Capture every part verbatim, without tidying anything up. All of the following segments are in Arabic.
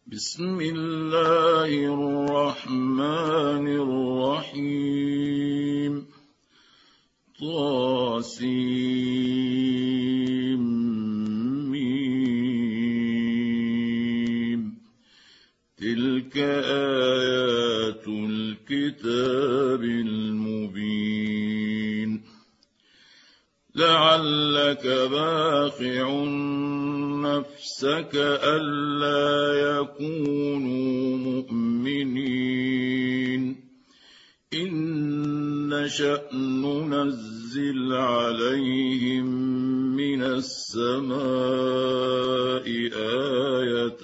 بسم الله الرحمن الرحيم طاسيم تلك آيات الكتاب المبين لعلك باخع نفسك ألا يكونوا مؤمنين إن نشأ ننزل عليهم من السماء آية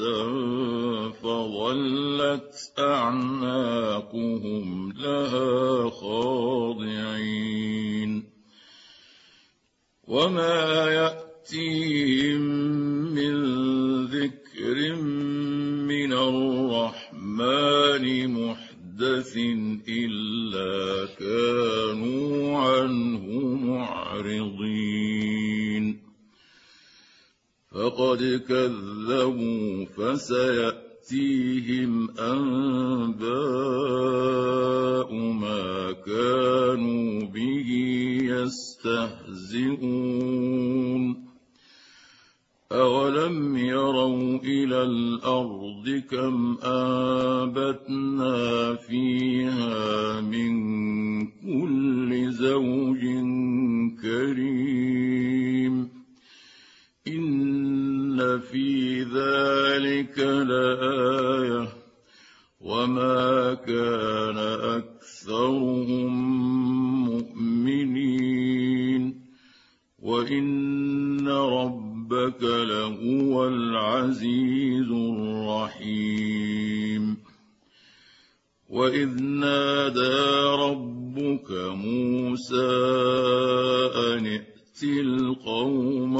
فظلت أعناقهم لها خاضعين وما يأتيهم من ذكر من الرحمن محدث إلا كانوا عنه معرضين فقد كذبوا فسيأتيهم أنباء ما كانوا به يستهزئون أولم يروا إلى الأرض كم أنبتنا فيها من كل زوج كريم إن في ذلك لآية وما كان أكثرهم مؤمنين وإن ربك لهو العزيز الرحيم وإذ نادى ربك موسى أن ائت القوم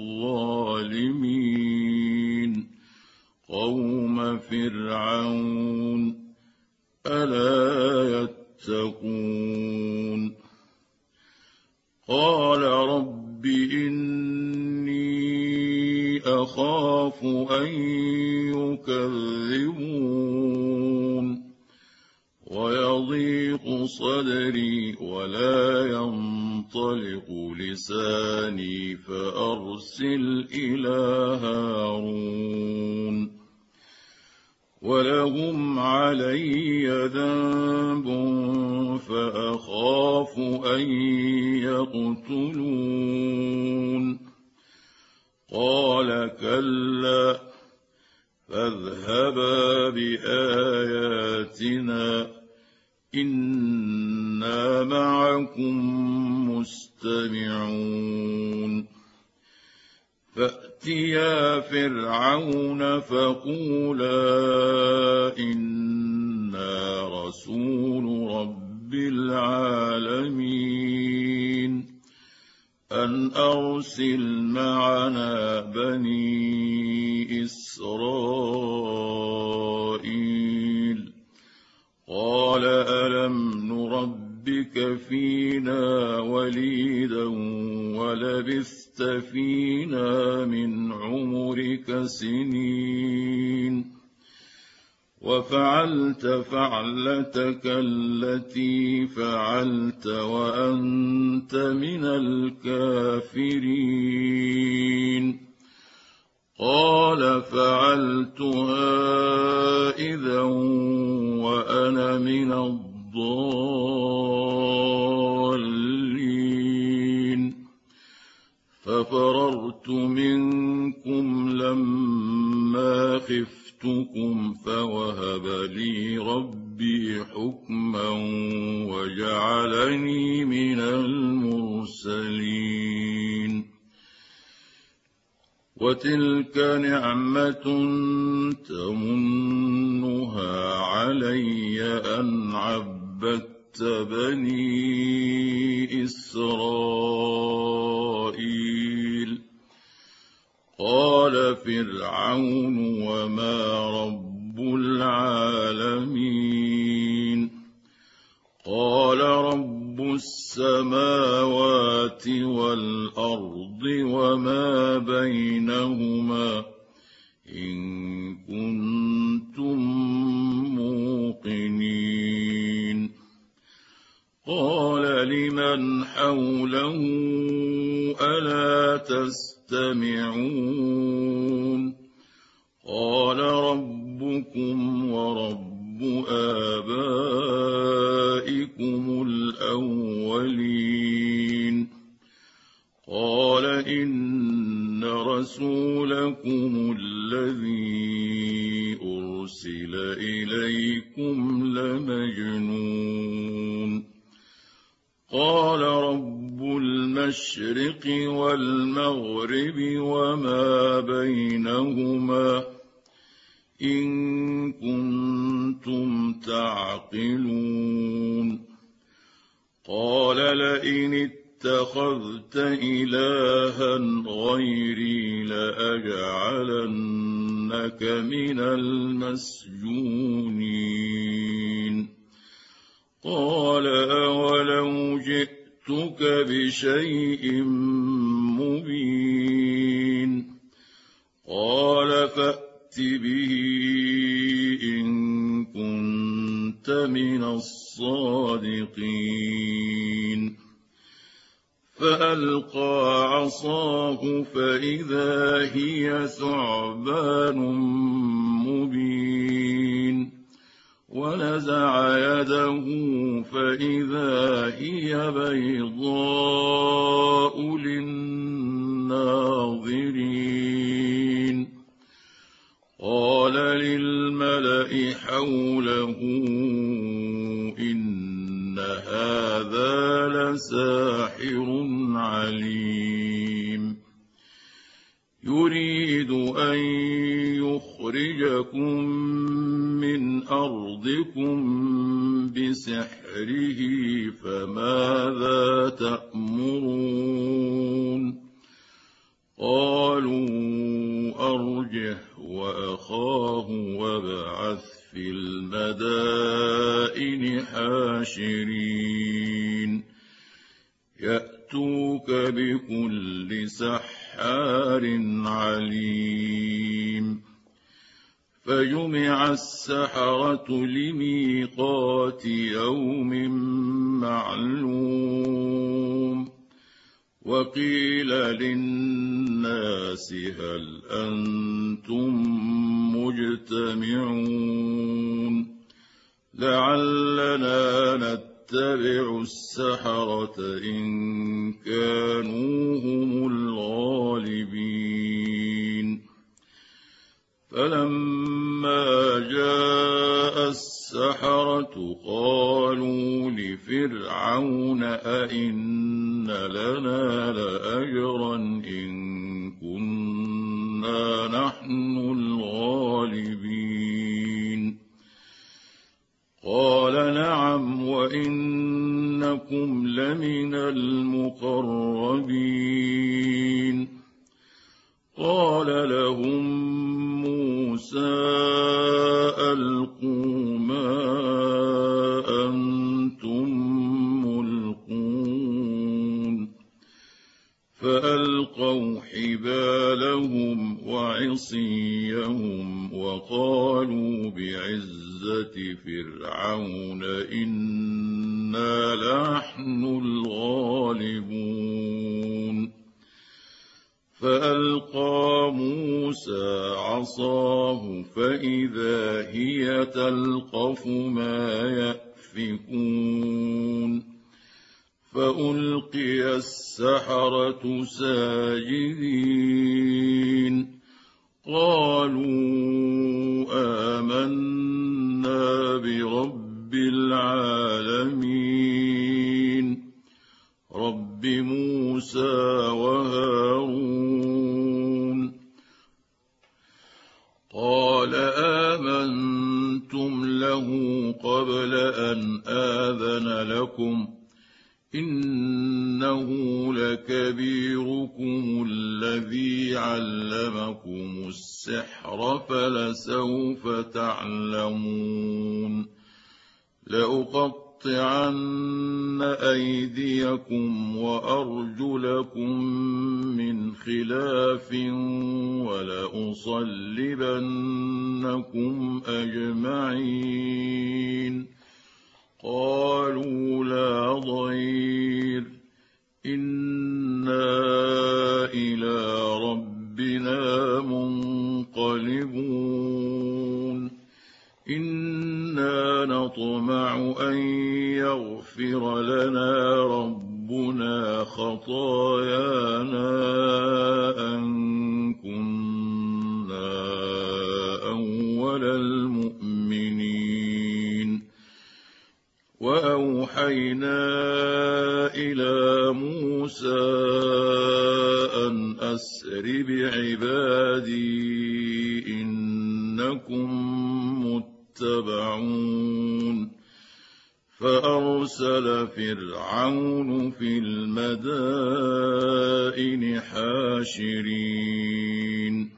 الظالمين قوم فرعون ألا يتقون قال رب إني أخاف أن يكذبون ويضيق صدري ولا ينطلق لساني فأرسل إلى هارون ولهم علي ذنب فأخاف أن يقتلون قال كلا فاذهبا بآياتنا إنا معكم مستمعون فأتيا فرعون فقولا إنا رسول رب العالمين أن أرسل معنا بني إسرائيل قال ألم نربك فينا وليدا ولبثت فينا من عمرك سنين وفعلت فعلتك التي فعلت وأنت من الكافرين قال فعلتها إذا وأنا من الضالين ففررت منكم لما خفتكم فوهب لي ربي حكما وجعلني من المرسلين وتلك نعمة تمنها علي أن عبدت بني إسرائيل قال فرعون وما رب العالمين قال رب السماوات والأرض وما بينهما إن كنتم حوله ألا تستمعون قال ربكم ورب آبائكم الأولين قال إن رسولكم الذي أرسل إليكم لمجنون قال رب المشرق والمغرب وما بينهما إن كنتم تعقلون قال لئن اتخذت إلها غيري لأجعلنك من المسجونين قال أولو جئتك بشيء مبين قال فأت به إن كنت من الصادقين فألقى عصاه فإذا هي ثعبان مبين ونزع يده فإذا هي بيضاء للناظرين قال للملأ حوله إن هذا لساحر عليم يريد أن يخرجكم من أرضكم بسحره فماذا تأمرون قالوا أرجه وأخاه وابعث في المدائن حاشرين يأتوك بكل سحار عليم فجمع السحرة لميقات يوم معلوم وقيل للناس هل أنتم مجتمعون لعلنا نتبع السحرة إن كانوا هم الغالبين فلما جاء السحرة قالوا لفرعون أئن لنا لأجرا إن كنا نحن الغالبين قال نعم وإنكم لمن المقربين قال لهم موسى ألقوا ما أنتم ملقون فألقوا حبالهم وعصيهم وقالوا بعزة فرعون إنا لنحن الغالبون فألقى موسى عصاه فإذا هي تلقف ما يأفكون فألقي السحرة ساجدين قالوا آمنا برب العالمين رب موسى وهارون قال آمنتم له قبل أن آذن لكم إنه لكبيركم الذي علمكم السحر فلسوف تعلمون لأقطعن أيديكم وأرجلكم من خلاف ولأصلبنكم أجمعين قالوا لا ضير إنا إلى ربنا منقلبون إنا نطمع أن يغفر لنا ربنا خطايانا أن كنا أول المؤمنين وأوحينا إلى موسى أن أسر بعبادي إنكم متبعون فأرسل فرعون في المدائن حاشرين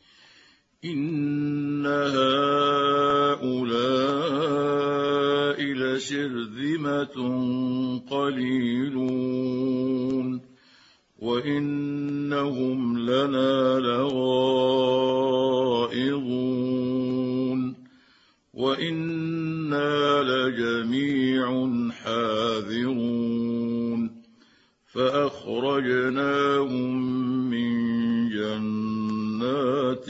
إن هؤلاء لشرذمة قليلون وإنهم لنا لغائظون وإنا لجميع حاذرون فأخرجناهم من جنات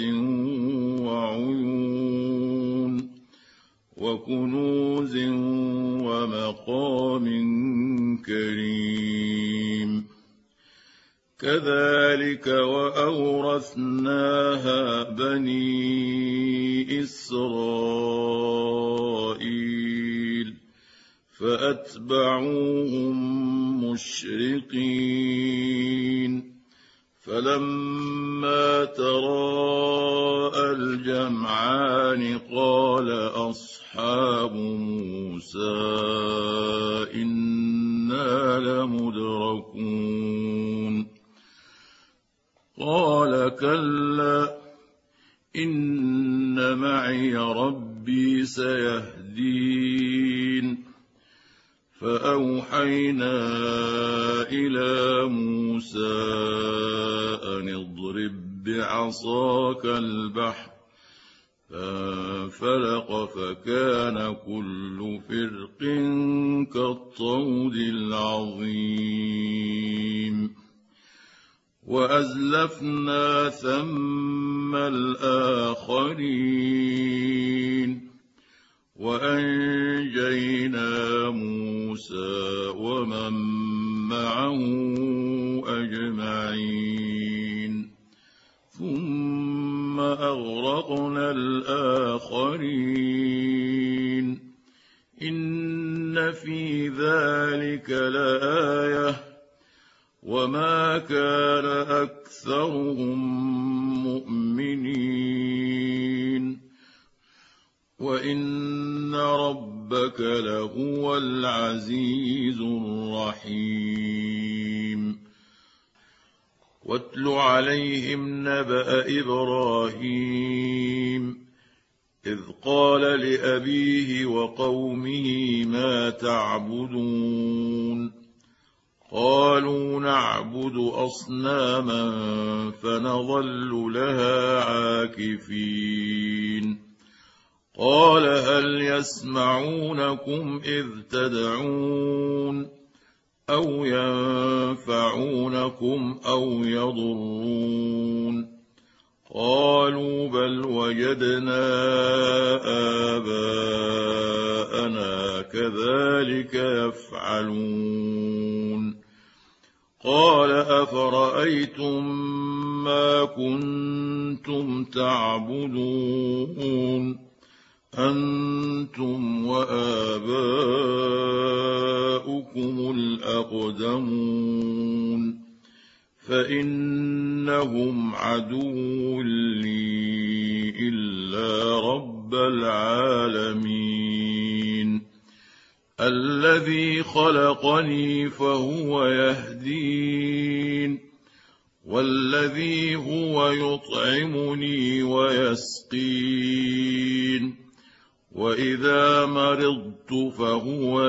وعيون وكنوز ومقام كريم كذلك وأورثناها بني إسرائيل فأتبعوهم مشرقين فلما تراءى الجمعان قال أصحاب موسى إنا لمدركون قال كلا إن معي ربي سيهدين فأوحينا إلى موسى أن اضرب بعصاك البحر فانفلق فكان كل فرق كالطود العظيم وأزلفنا ثم الآخرين وأنجينا موسى ومن معه أجمعين ثم أغرقنا الآخرين إن في ذلك لآية وما كان أكثرهم مؤمنين وإن ربك لهو العزيز الرحيم واتل عليهم نبأ إبراهيم إذ قال لأبيه وقومه ما تعبدون قالوا نعبد أصناما فنظل لها عاكفين قال هل يسمعونكم إذ تدعون أو ينفعونكم أو يضرون قالوا بل وجدنا آباءنا كذلك يفعلون قال أفرأيتم ما كنتم تعبدون أنتم وآباؤكم الأقدمون فإنهم عدو لي إلا رب العالمين الذي خلقني فهو يهدين والذي هو يطعمني ويسقين وإذا مرضت فهو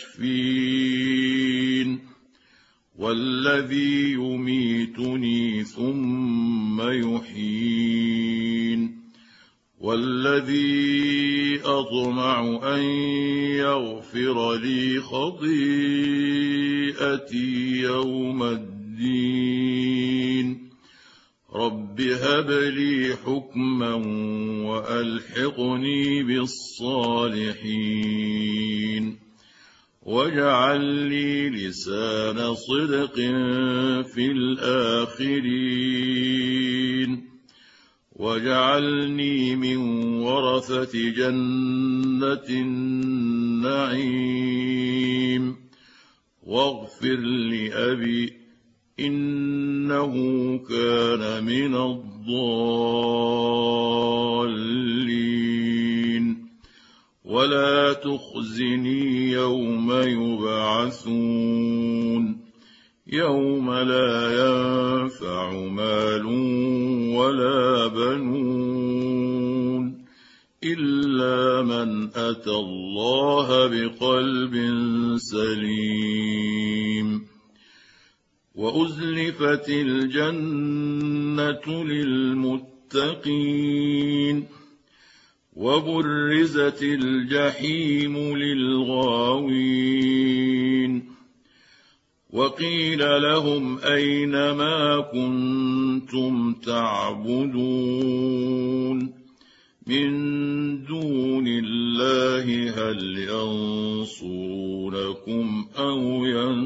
يشفين والذي يميتني ثم يحيين والذي أطمع أن يغفر لي خطيئتي يوم الدين رب هب لي حكما وألحقني بالصالحين واجعل لي لسان صدق في الآخرين واجعلني من ورثة جنة النعيم واغفر لأبي إنه كان من الضالين ولا تخزني يوم يبعثون يوم لا ينفع مال ولا بنون إلا من أتى الله بقلب سليم وأزلفت الجنة للمتقين وبرزت الجحيم للغاوين وقيل لهم أين ما كنتم تعبدون من دون الله هل ينصرونكم أو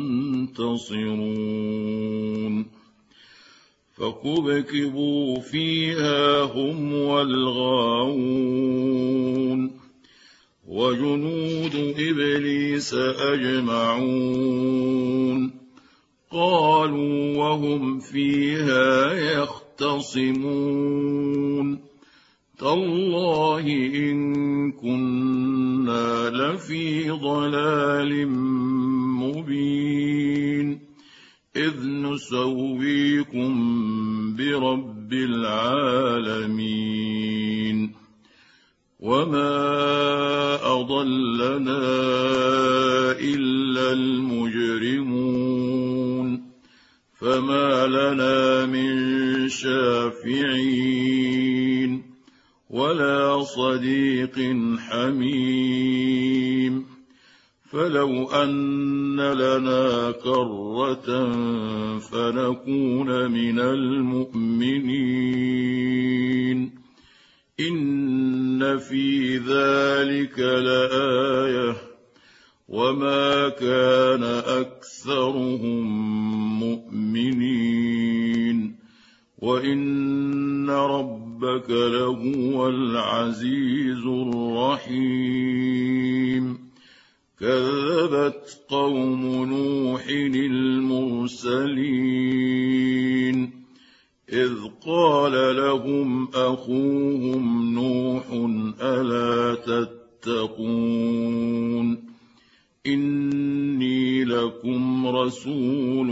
ينتصرون فكبكبوا فيها هم والغاوون وجنود إبليس أجمعون قالوا وهم فيها يختصمون تالله إن كنا لفي ضلال مبين إذ نسويكم برب العالمين وما أضلنا إلا المجرمون فما لنا من شافعين ولا صديق حميم فلو أن لنا كرة فنكون من المؤمنين إن في ذلك لآية وما كان أكثرهم مؤمنين وإن ربك لهو العزيز الرحيم كذبت قوم نوح المرسلين إذ قال لهم أخوهم نوح ألا تتقون إني لكم رسول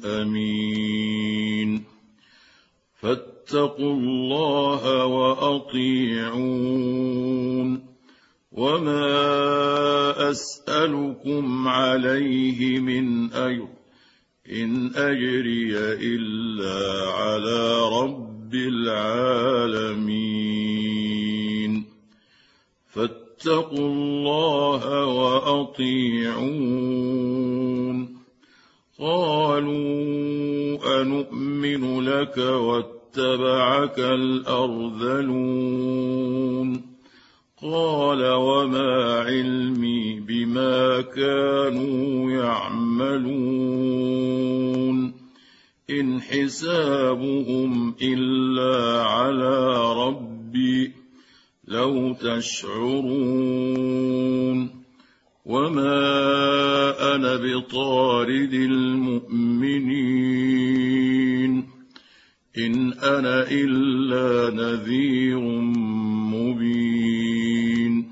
أمين فاتقوا الله وأطيعون وما أسألكم عليه من أجر إن أجري إلا على رب العالمين فاتقوا الله وأطيعون قالوا أنؤمن لك واتبعك الأرذلون قال وما علمي بما كانوا يعملون إن حسابهم إلا على ربي لو تشعرون وما أنا بطارد المؤمنين إن أنا إلا نذير مبين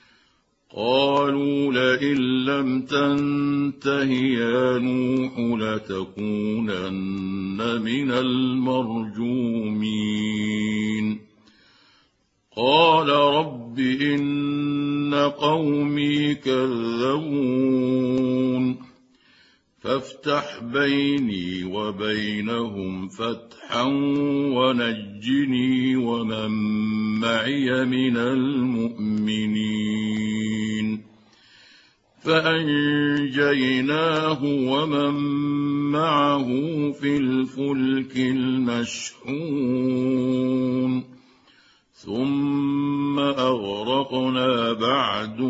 قالوا لئن لم تنته يا نوح لتكونن من المرجومين قال رب إن قومي كذبون فافتح بيني وبينهم فتحا ونجني ومن معي من المؤمنين فأنجيناه ومن معه في الفلك المشحون ثم أغرقنا بعد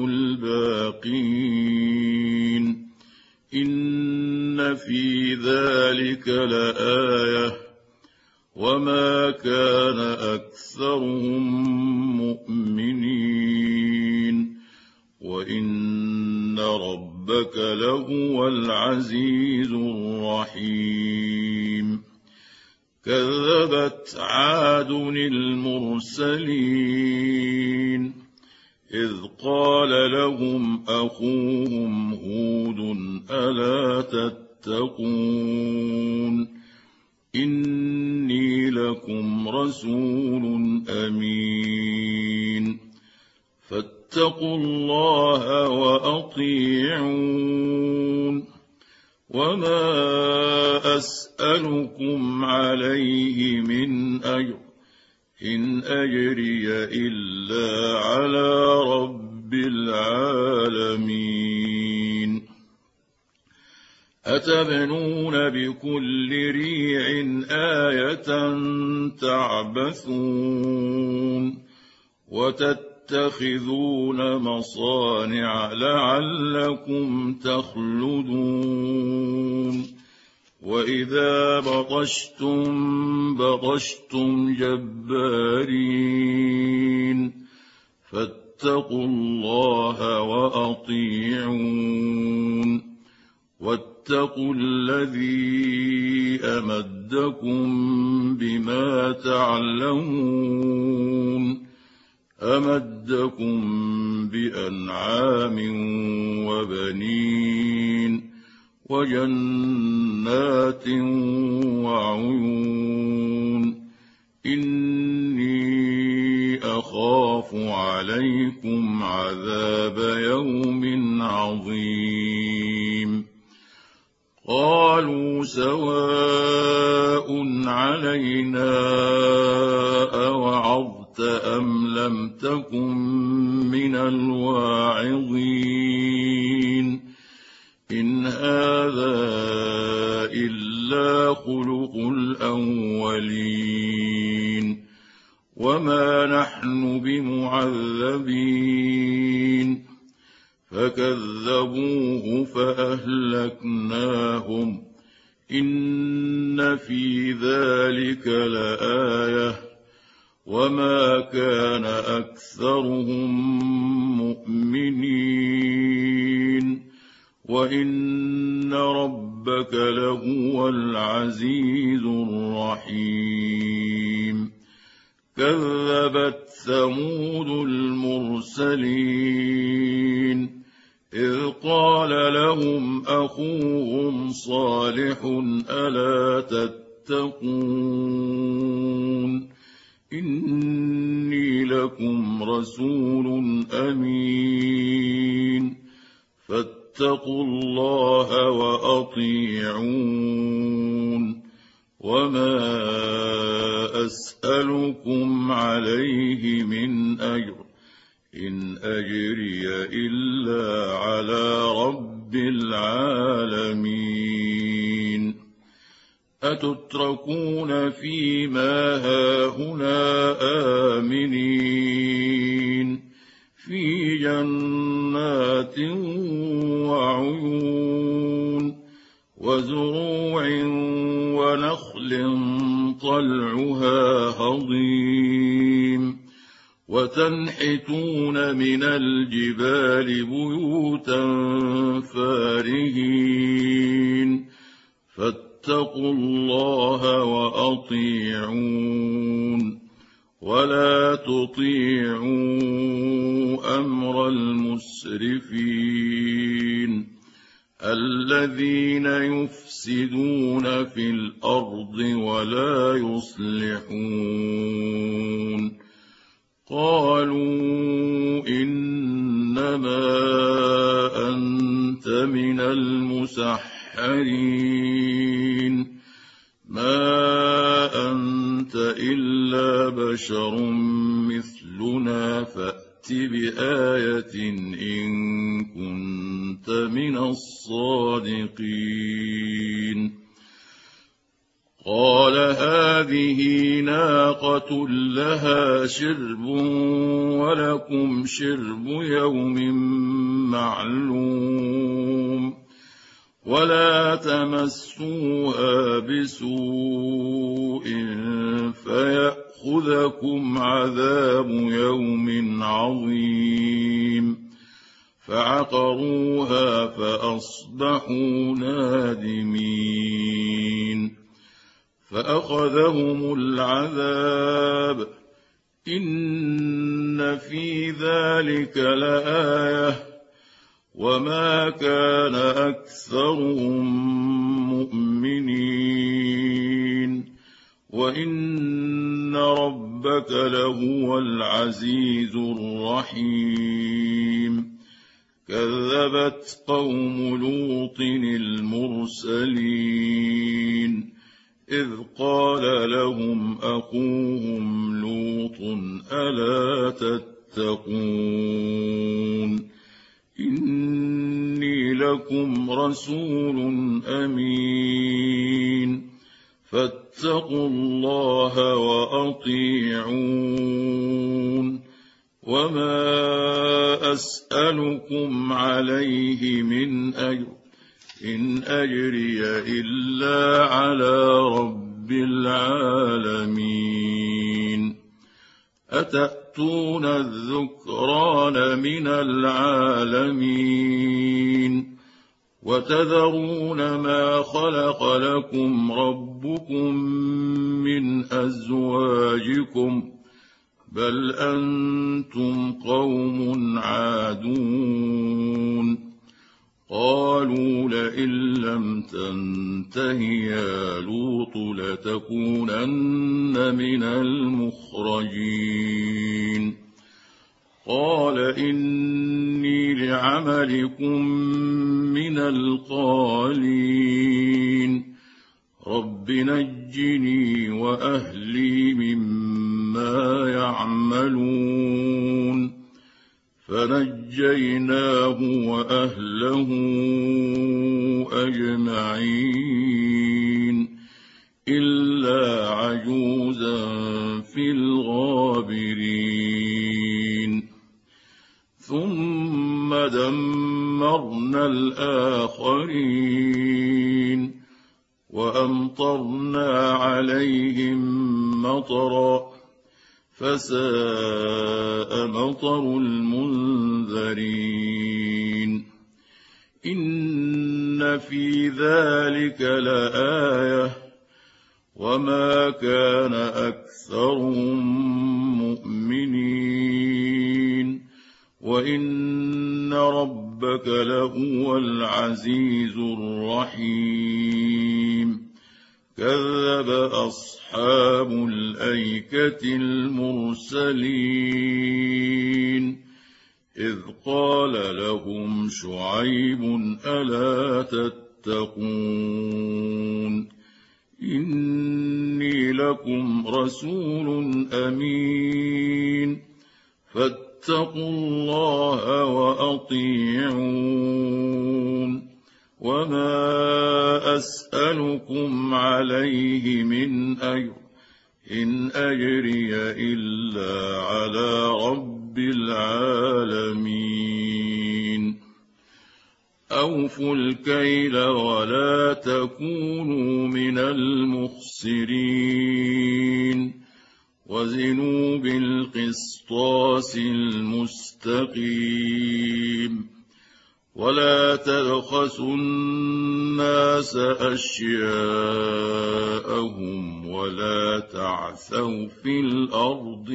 الباقين إن في ذلك لآية وما كان أكثرهم مؤمنين وإن ربك لهو العزيز الرحيم كذبت عاد المرسلين إذ قال لهم أخوهم هود ألا تتقون إني لكم رسول أمين فاتقوا الله وأطيعون وما أسألكم عليه من أجر إن أجري إلا على رب العالمين أتبنون بكل ريع آية تعبثون وتتخذون مصانع لعلكم تخلدون وإذا بطشتم بطشتم جبارين فاتقوا الله وأطيعون واتقوا الذي أمدكم بما تعلمون أمدكم بأنعام وبنين وجنات وعيون إني أخاف عليكم عذاب يوم عظيم قالوا سواء علينا أوعظت أم لم تكن من الواعظين إن هذا إلا خلق الأولين وما نحن بمعذبين فكذبوه فأهلكناهم إن في ذلك لآية وما كان أكثرهم مؤمنين وإن ربك لهو العزيز الرحيم كذبت ثمود المرسلين إذ قال لهم أخوهم صالح ألا تتقون إني لكم رسول أمين فاتقوا الله وأطيعون وما أسألكم عليه من أجر إن أجري إلا على رب العالمين أتتركون فيما هاهنا آمنين في جنات وعيون وزروع ونخل طلعها هضيم وتنحتون من الجبال بيوتا فارهين فاتقوا الله وأطيعون ولا تطيعوا أمر المسرفين الذين يفسدون في الأرض ولا يصلحون قالوا إنما أنت من المسحرين ما أنت إلا بشر مثلنا مثلنا فأت بآية إن كنت من الصادقين. قال هذه ناقة لها شرب ولكم شرب يوم معلوم ولا تمسوها بسوء فيأخذكم عذاب يوم عظيم. فعقروها فأصبحوا نادمين. فأخذهم العذاب إن في ذلك لآية وما كان أكثرهم مؤمنين وإن ربك لهو العزيز الرحيم. كذبت قوم لوط المرسلين إذ قال لهم أخوهم لوط ألا تتقون إني لكم رسول أمين فاتقوا الله وأطيعون وما أسألكم عليه من أجر إن أجري إلا على رب العالمين. أتأتون الذكران من العالمين وتذرون ما خلق لكم ربكم من أزواجكم بل أنتم قوم عادون. قالوا لئن لم تنته يا لوط لتكونن من المخرجين. قال إني لعملكم من القالين رب نجني وأهلي مما يعملون. فنجيناه وأهله أجمعين إلا عجوزا في الغابرين. ثم دمرنا الآخرين وأمطرنا عليهم مطرا فساء مطر المنذرين. إن في ذلك لآية وما كان أكثرهم مؤمنين وإن ربك لهو العزيز الرحيم. كذب أصحاب الأيكة المرسلين إذ قال لهم شعيب ألا تتقون إني لكم رسول أمين فاتقوا الله وأطيعون وما أسألكم عليه من أجر إن أجري إلا على رب العالمين. أوفوا الكيل ولا تكونوا من المخسرين وزنوا بالقسطاس المستقيم ولا تبخسوا الناس أشياءهم ولا تعثوا في الأرض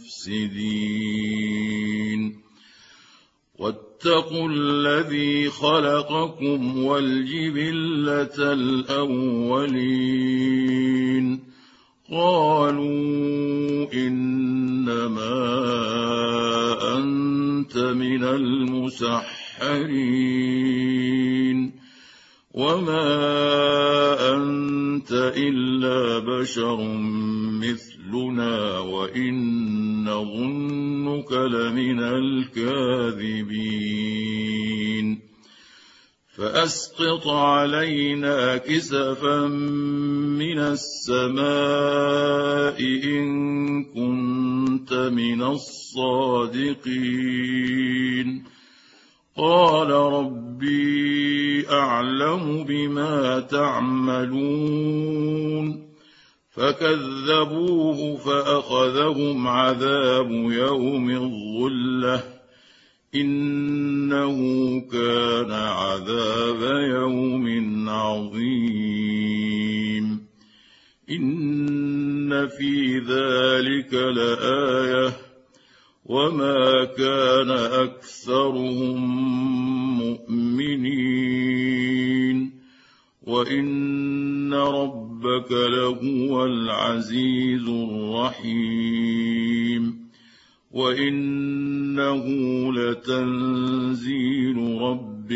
مفسدين. واتقوا الذي خلقكم والجبلة الأولين قالوا إنما أنت من المسحرين وما أنت إلا بشر مثلنا وإن نظنك لمن الكاذبين فأسقط علينا كسفا من السماء إن كنت من الصادقين قال ربي أعلم بما تعملون فكذبوه فأخذهم عذاب يوم الظلة إنه كان عذاب يوم عظيم إن في ذلك لآية وما كان أكثرهم مؤمنين وإن ربك لهو العزيز الرحيم وإنه لتنزيل رب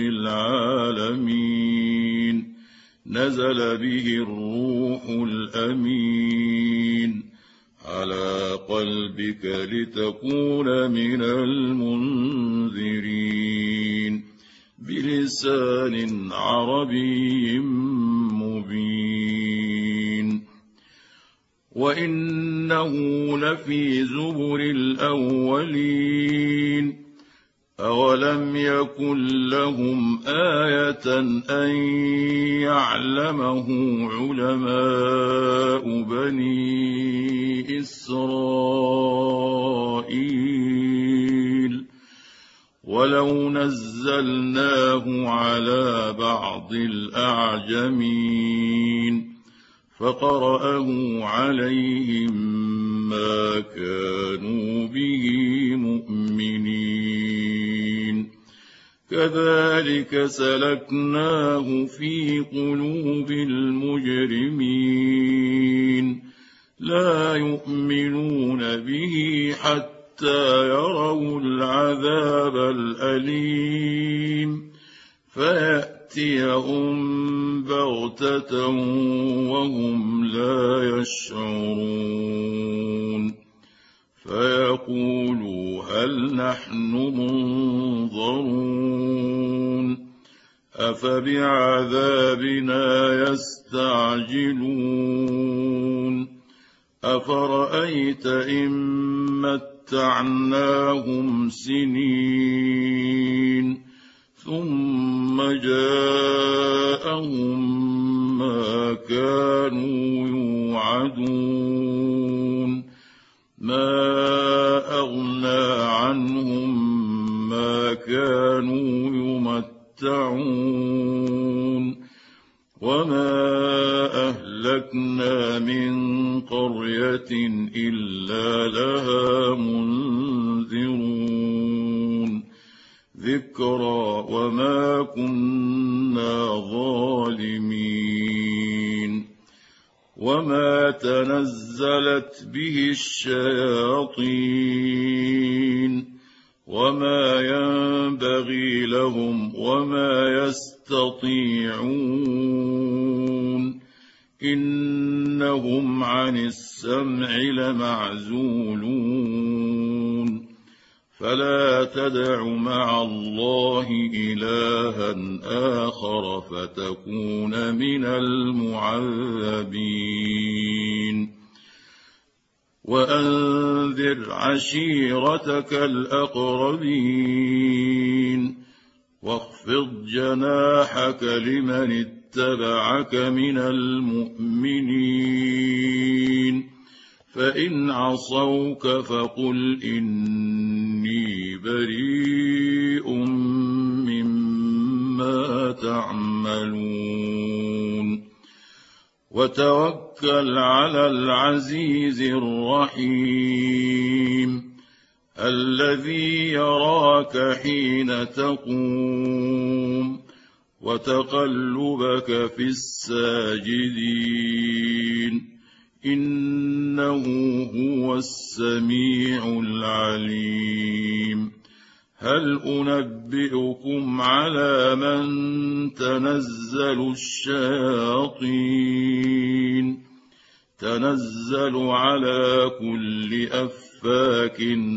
العالمين نزل به الروح الأمين على قلبك لتكون من المنذرين بلسان عربي مبين وإنه لفي زبر الأولين أولم يكن لهم آية أن يعلمه علماء بني إسرائيل ولو نزلناه على بعض الأعجمين فقرأه عليهم ما كانوا به مؤمنين كذلك سلكناه في قلوب المجرمين لا يؤمنون به حتى يروا العذاب الأليم فيأتيهم بغتة وهم لا يشعرون فيقولوا هل نحن منظرون أفبعذابنا يستعجلون أفرأيت إن متعناهم سنين ثم جاءهم ما كانوا يوعدون ما أغنى عنهم ما كانوا يمتعون وما أهلكنا من قرية إلا لها منذرون ذكرى وما كنا ظالمين وما تنزلت به الشياطين وما ينبغي لهم وما يستطيعون إنهم عن السمع لمعزولون فلا تدع مع الله إلها آخر فتكون من المعذبين وأنذر عشيرتك الأقربين واخفض جناحك لمن اتبعك من المؤمنين فإن عصوك فقل إني بريء مما تعملون وتوكل على العزيز الرحيم الذي يراك حين تقوم وتقلبك في الساجدين إنه هو السميع العليم هل أنبئكم على من تنزل الشياطين تنزل على كل أفاك أفاك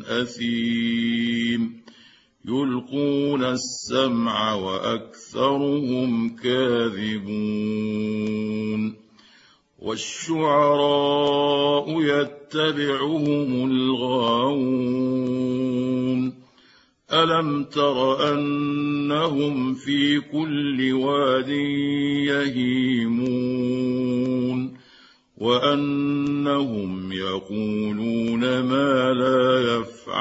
أثيم يلقون السمع وأكثرهم كاذبون والشعراء يتبعهم الغاوون ألم تر أنهم في كل واد يهيمون وأنهم يقولون ما لا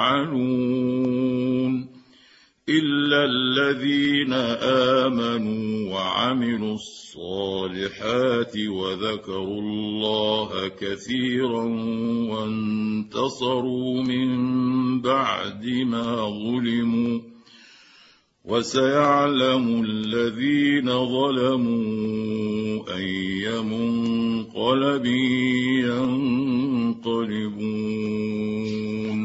يفعلون إلا الذين آمنوا وعملوا الصالحات وذكروا الله كثيرا وانتصروا من بعد ما ظلموا وسيعلم الذين ظلموا أي منقلب ينقلبون